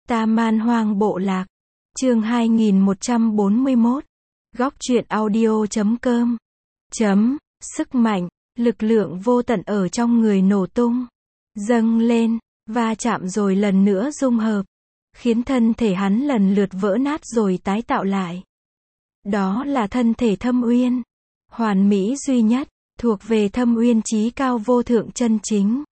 Ta Man Hoang Bộ Lạc. Chương 2141. Góc truyện audio.com. Sức mạnh, lực lượng vô tận ở trong người nổ tung, dâng lên, va chạm rồi lần nữa dung hợp, khiến thân thể hắn lần lượt vỡ nát rồi tái tạo lại. Đó là thân thể Thâm Uyên, hoàn mỹ duy nhất, thuộc về Thâm Uyên chí cao vô thượng chân chính.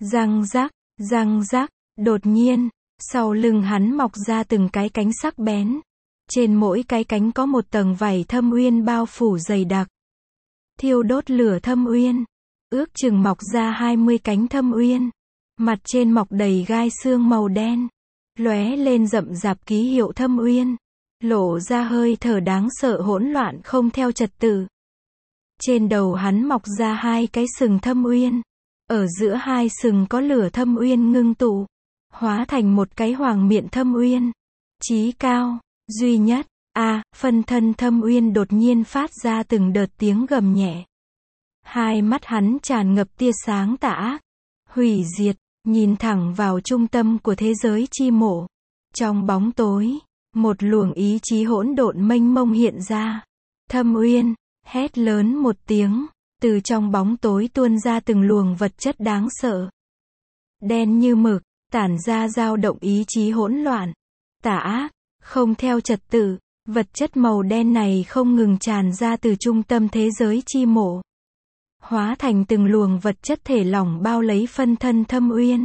Răng rắc, đột nhiên, sau lưng hắn mọc ra từng cái cánh sắc bén. Trên mỗi cái cánh có một tầng vảy Thâm Uyên bao phủ dày đặc. Thiêu đốt lửa Thâm Uyên, ước chừng mọc ra 20 cánh Thâm Uyên. Mặt trên mọc đầy gai xương màu đen, lóe lên rậm rạp ký hiệu Thâm Uyên, lộ ra hơi thở đáng sợ hỗn loạn không theo trật tự. Trên đầu hắn mọc ra hai cái sừng Thâm Uyên, ở giữa hai sừng có lửa Thâm Uyên ngưng tụ, hóa thành một cái hoàng miện Thâm Uyên, chí cao, duy nhất. Phân thân Thâm Uyên đột nhiên phát ra từng đợt tiếng gầm nhẹ. Hai mắt hắn tràn ngập tia sáng tà ác, hủy diệt, nhìn thẳng vào trung tâm của thế giới chi mộ. Trong bóng tối, một luồng ý chí hỗn độn mênh mông hiện ra. Thâm Uyên hét lớn một tiếng, từ trong bóng tối tuôn ra từng luồng vật chất đáng sợ, đen như mực, tản ra dao động ý chí hỗn loạn, tà ác, không theo trật tự. Vật chất màu đen này không ngừng tràn ra từ trung tâm thế giới chi mộ, hóa thành từng luồng vật chất thể lỏng bao lấy phân thân Thâm Uyên,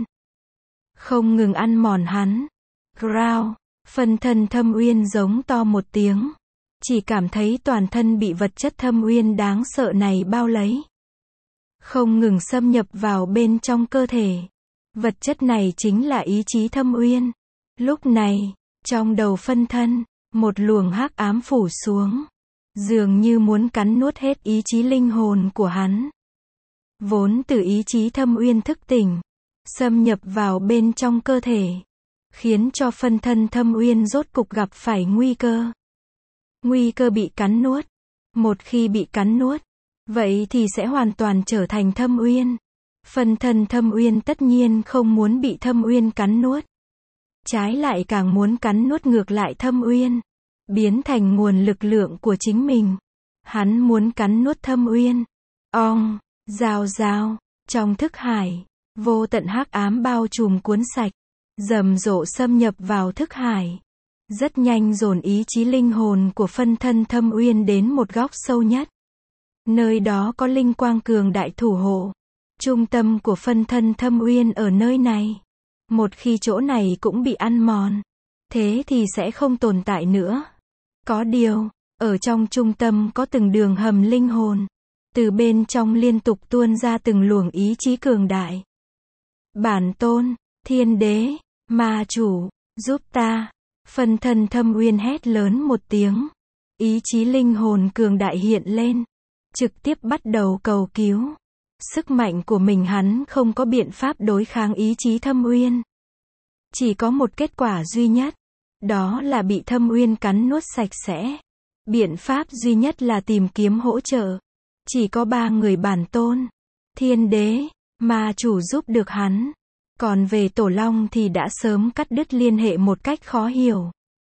không ngừng ăn mòn hắn. Growl, phân thân Thâm Uyên giống to một tiếng, chỉ cảm thấy toàn thân bị vật chất Thâm Uyên đáng sợ này bao lấy, không ngừng xâm nhập vào bên trong cơ thể. Vật chất này chính là ý chí Thâm Uyên. Lúc này, trong đầu phân thân, một luồng hắc ám phủ xuống, dường như muốn cắn nuốt hết ý chí linh hồn của hắn. Vốn từ ý chí Thâm Uyên thức tỉnh, xâm nhập vào bên trong cơ thể, khiến cho phân thân Thâm Uyên rốt cục gặp phải nguy cơ. Nguy cơ bị cắn nuốt. Một khi bị cắn nuốt, vậy thì sẽ hoàn toàn trở thành Thâm Uyên. Phân thân Thâm Uyên tất nhiên không muốn bị Thâm Uyên cắn nuốt, trái lại càng muốn cắn nuốt ngược lại Thâm Uyên, biến thành nguồn lực lượng của chính mình. Hắn muốn cắn nuốt Thâm Uyên. Rào, trong thức hải, vô tận hắc ám bao trùm cuốn sạch, rầm rộ xâm nhập vào thức hải, rất nhanh dồn ý chí linh hồn của phân thân Thâm Uyên đến một góc sâu nhất. Nơi đó có linh quang cường đại thủ hộ. Trung tâm của phân thân Thâm Uyên ở nơi này. Một khi chỗ này cũng bị ăn mòn, thế thì sẽ không tồn tại nữa. Có điều, ở trong trung tâm có từng đường hầm linh hồn, từ bên trong liên tục tuôn ra từng luồng ý chí cường đại. Bản tôn, thiên đế, ma chủ, giúp ta. Phân thân Thâm Uyên hét lớn một tiếng. Ý chí linh hồn cường đại hiện lên, trực tiếp bắt đầu cầu cứu. Sức mạnh của mình hắn không có biện pháp đối kháng ý chí Thâm Uyên. Chỉ có một kết quả duy nhất, đó là bị Thâm Uyên cắn nuốt sạch sẽ. Biện pháp duy nhất là tìm kiếm hỗ trợ. Chỉ có 3 người bản tôn, thiên đế, ma chủ giúp được hắn. Còn về Tổ Long thì đã sớm cắt đứt liên hệ một cách khó hiểu.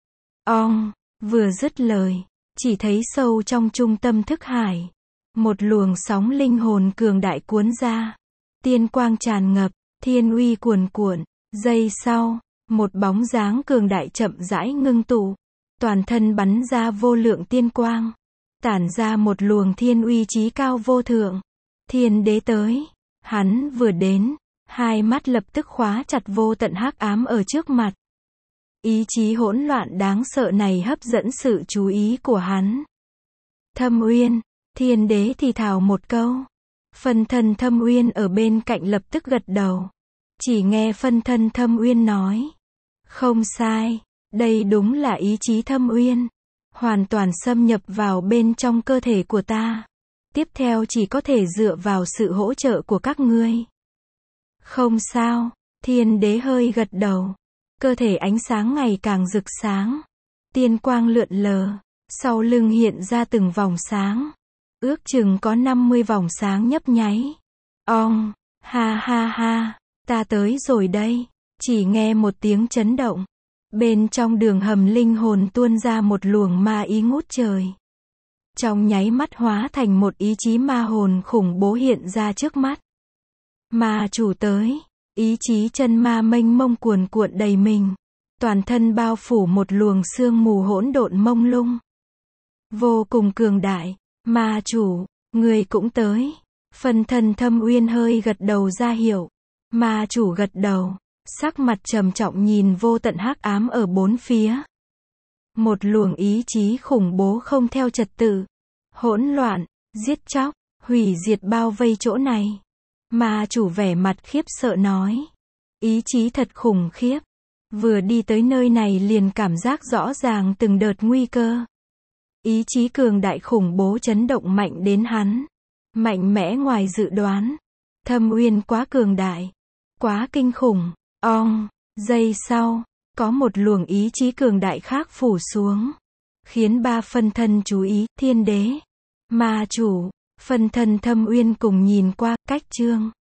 Vừa dứt lời, chỉ thấy sâu trong trung tâm thức hải, một luồng sóng linh hồn cường đại cuốn ra. Tiên quang tràn ngập, thiên uy cuồn cuộn. Giây sau, một bóng dáng cường đại chậm rãi ngưng tụ. Toàn thân bắn ra vô lượng tiên quang, tản ra một luồng thiên uy chí cao vô thượng. Thiên đế tới. Hắn vừa đến, hai mắt lập tức khóa chặt vô tận hắc ám ở trước mặt. Ý chí hỗn loạn đáng sợ này hấp dẫn sự chú ý của hắn. Thâm Uyên, thiên đế thì thào một câu. Phân thân Thâm Uyên ở bên cạnh lập tức gật đầu. Chỉ nghe phân thân Thâm Uyên nói. Không sai, đây đúng là ý chí Thâm Uyên. Hoàn toàn xâm nhập vào bên trong cơ thể của ta. Tiếp theo chỉ có thể dựa vào sự hỗ trợ của các ngươi. Không sao, thiên đế hơi gật đầu. Cơ thể ánh sáng ngày càng rực sáng. Tiên quang lượn lờ, sau lưng hiện ra từng vòng sáng. Ước chừng có 50 vòng sáng nhấp nháy. Ha, ta tới rồi đây. Chỉ nghe một tiếng chấn động, Bên trong đường hầm linh hồn tuôn ra một luồng ma ý ngút trời. Trong nháy mắt hóa thành một ý chí ma hồn khủng bố hiện ra trước mắt. Ma chủ tới. Ý chí chân ma mênh mông cuồn cuộn đầy mình. Toàn thân bao phủ một luồng sương mù hỗn độn mông lung. Vô cùng cường đại. Ma chủ, người cũng tới. Phân thân Thâm Uyên hơi gật đầu ra hiệu. Ma chủ gật đầu. Sắc mặt trầm trọng nhìn vô tận hắc ám ở bốn phía. Một luồng ý chí khủng bố không theo trật tự. Hỗn loạn, giết chóc, hủy diệt bao vây chỗ này. Ma chủ vẻ mặt khiếp sợ nói. Ý chí thật khủng khiếp. Vừa đi tới nơi này liền cảm giác rõ ràng từng đợt nguy cơ. Ý chí cường đại khủng bố chấn động mạnh đến hắn. Mạnh mẽ ngoài dự đoán. Thâm Uyên quá cường đại. Quá kinh khủng. Giây sau, có một luồng ý chí cường đại khác phủ xuống. Khiến ba phân thân chú ý, thiên đế, ma chủ, phân thân Thâm Uyên cùng nhìn qua, cách chương.